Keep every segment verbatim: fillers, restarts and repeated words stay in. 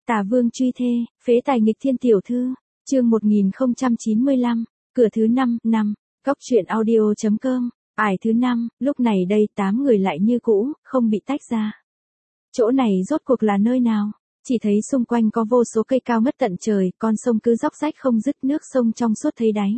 Tà Vương truy thê, phế tài nghịch thiên tiểu thư, chương một nghìn không trăm chín mươi lăm, cửa thứ năm, năm, Cóc truyện audio chấm com, ải thứ năm, lúc này đây tám người lại như cũ, không bị tách ra. Chỗ này rốt cuộc là nơi nào? Chỉ thấy xung quanh có vô số cây cao ngất tận trời, con sông cứ róc rách không dứt, nước sông trong suốt thấy đáy.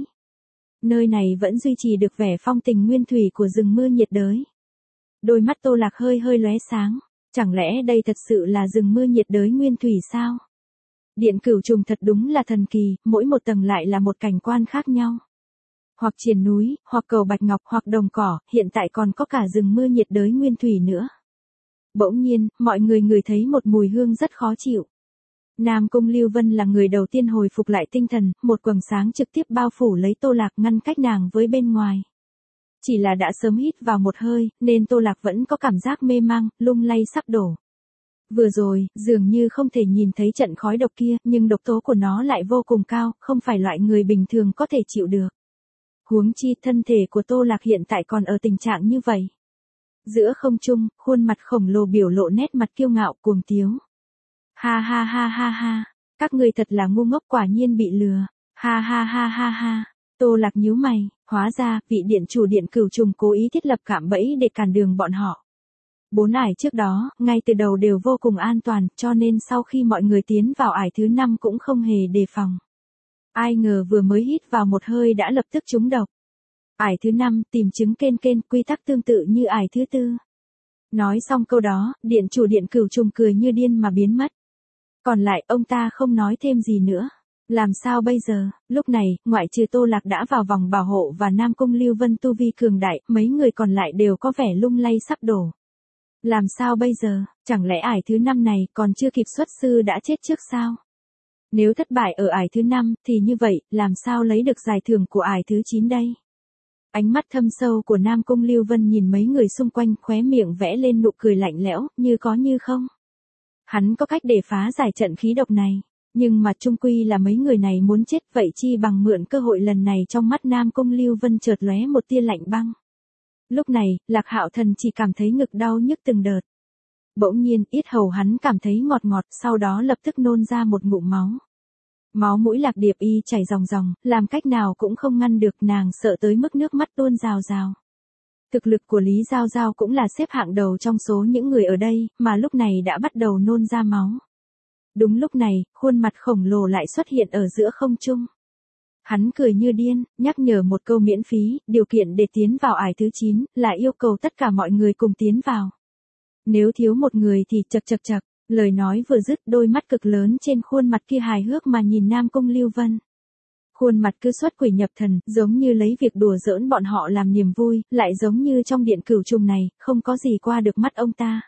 Nơi này vẫn duy trì được vẻ phong tình nguyên thủy của rừng mưa nhiệt đới. Đôi mắt Tô Lạc hơi hơi lóe sáng, chẳng lẽ đây thật sự là rừng mưa nhiệt đới nguyên thủy sao? Điện Cửu Trùng thật đúng là thần kỳ, mỗi một tầng lại là một cảnh quan khác nhau. Hoặc triền núi, hoặc cầu bạch ngọc, hoặc đồng cỏ, hiện tại còn có cả rừng mưa nhiệt đới nguyên thủy nữa. Bỗng nhiên, mọi người ngửi thấy một mùi hương rất khó chịu. Nam Cung Lưu Vân là người đầu tiên hồi phục lại tinh thần, một quầng sáng trực tiếp bao phủ lấy Tô Lạc, ngăn cách nàng với bên ngoài. Chỉ là đã sớm hít vào một hơi, nên Tô Lạc vẫn có cảm giác mê mang, lung lay sắp đổ. Vừa rồi, dường như không thể nhìn thấy trận khói độc kia, nhưng độc tố của nó lại vô cùng cao, không phải loại người bình thường có thể chịu được. Huống chi thân thể của Tô Lạc hiện tại còn ở tình trạng như vậy. Giữa không trung, khuôn mặt khổng lồ biểu lộ nét mặt kiêu ngạo cuồng tiếu. Ha ha ha ha ha, các ngươi thật là ngu ngốc, quả nhiên bị lừa. Ha ha ha ha ha. Tô Lạc nhíu mày, hóa ra, vị điện chủ Điện Cửu Trùng cố ý thiết lập cạm bẫy để cản đường bọn họ. Bốn ải trước đó, ngay từ đầu đều vô cùng an toàn, cho nên sau khi mọi người tiến vào ải thứ năm cũng không hề đề phòng. Ai ngờ vừa mới hít vào một hơi đã lập tức trúng độc. Ải thứ năm, tìm chứng kên kên, quy tắc tương tự như ải thứ tư. Nói xong câu đó, điện chủ Điện Cửu Trùng cười như điên mà biến mất. Còn lại, ông ta không nói thêm gì nữa. Làm sao bây giờ? Lúc này, ngoại trừ Tô Lạc đã vào vòng bảo hộ và Nam Cung Lưu Vân tu vi cường đại, mấy người còn lại đều có vẻ lung lay sắp đổ. Làm sao bây giờ? Chẳng lẽ ải thứ năm này còn chưa kịp xuất sư đã chết trước sao? Nếu thất bại ở ải thứ năm thì như vậy, làm sao lấy được giải thưởng của ải thứ chín đây? Ánh mắt thâm sâu của Nam Cung Lưu Vân nhìn mấy người xung quanh, khóe miệng vẽ lên nụ cười lạnh lẽo, như có như không. Hắn có cách để phá giải trận khí độc này, nhưng mà chung quy là mấy người này muốn chết, vậy chi bằng mượn cơ hội lần này. Trong mắt Nam Cung Lưu Vân chợt lóe một tia lạnh băng. Lúc này, Lạc Hạo Thần chỉ cảm thấy ngực đau nhức từng đợt. Bỗng nhiên, yết hầu hắn cảm thấy ngọt ngọt, sau đó lập tức nôn ra một ngụm máu. Máu mũi Lạc Điệp Y chảy ròng ròng, làm cách nào cũng không ngăn được, nàng sợ tới mức nước mắt tuôn rào rào. Thực lực của Lý Giao Giao cũng là xếp hạng đầu trong số những người ở đây, mà lúc này đã bắt đầu nôn ra máu. Đúng lúc này, khuôn mặt khổng lồ lại xuất hiện ở giữa không trung. Hắn cười như điên, nhắc nhở một câu miễn phí, điều kiện để tiến vào ải thứ chín, là yêu cầu tất cả mọi người cùng tiến vào. Nếu thiếu một người thì chật chật chật, lời nói vừa dứt, đôi mắt cực lớn trên khuôn mặt kia hài hước mà nhìn Nam Cung Lưu Vân. Khuôn mặt cứ xuất quỷ nhập thần, giống như lấy việc đùa giỡn bọn họ làm niềm vui, lại giống như trong Điện Cửu Trùng này, không có gì qua được mắt ông ta.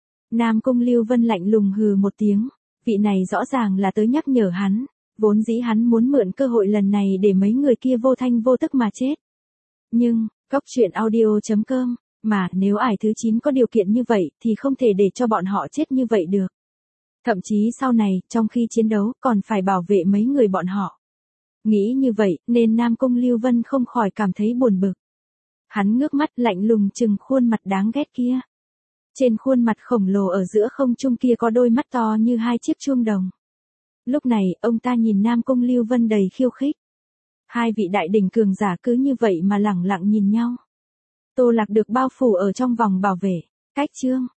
Nam Cung Lưu Vân lạnh lùng hừ một tiếng, vị này rõ ràng là tới nhắc nhở hắn, vốn dĩ hắn muốn mượn cơ hội lần này để mấy người kia vô thanh vô tức mà chết. Nhưng, Cóc truyện audio chấm com, mà nếu ải thứ chín có điều kiện như vậy thì không thể để cho bọn họ chết như vậy được. Thậm chí sau này, trong khi chiến đấu, còn phải bảo vệ mấy người bọn họ. Nghĩ như vậy, nên Nam Cung Lưu Vân không khỏi cảm thấy buồn bực. Hắn ngước mắt lạnh lùng chừng khuôn mặt đáng ghét kia. Trên khuôn mặt khổng lồ ở giữa không trung kia có đôi mắt to như hai chiếc chuông đồng. Lúc này, ông ta nhìn Nam Cung Lưu Vân đầy khiêu khích. Hai vị đại đỉnh cường giả cứ như vậy mà lẳng lặng nhìn nhau. Tô Lạc được bao phủ ở trong vòng bảo vệ. Cách chương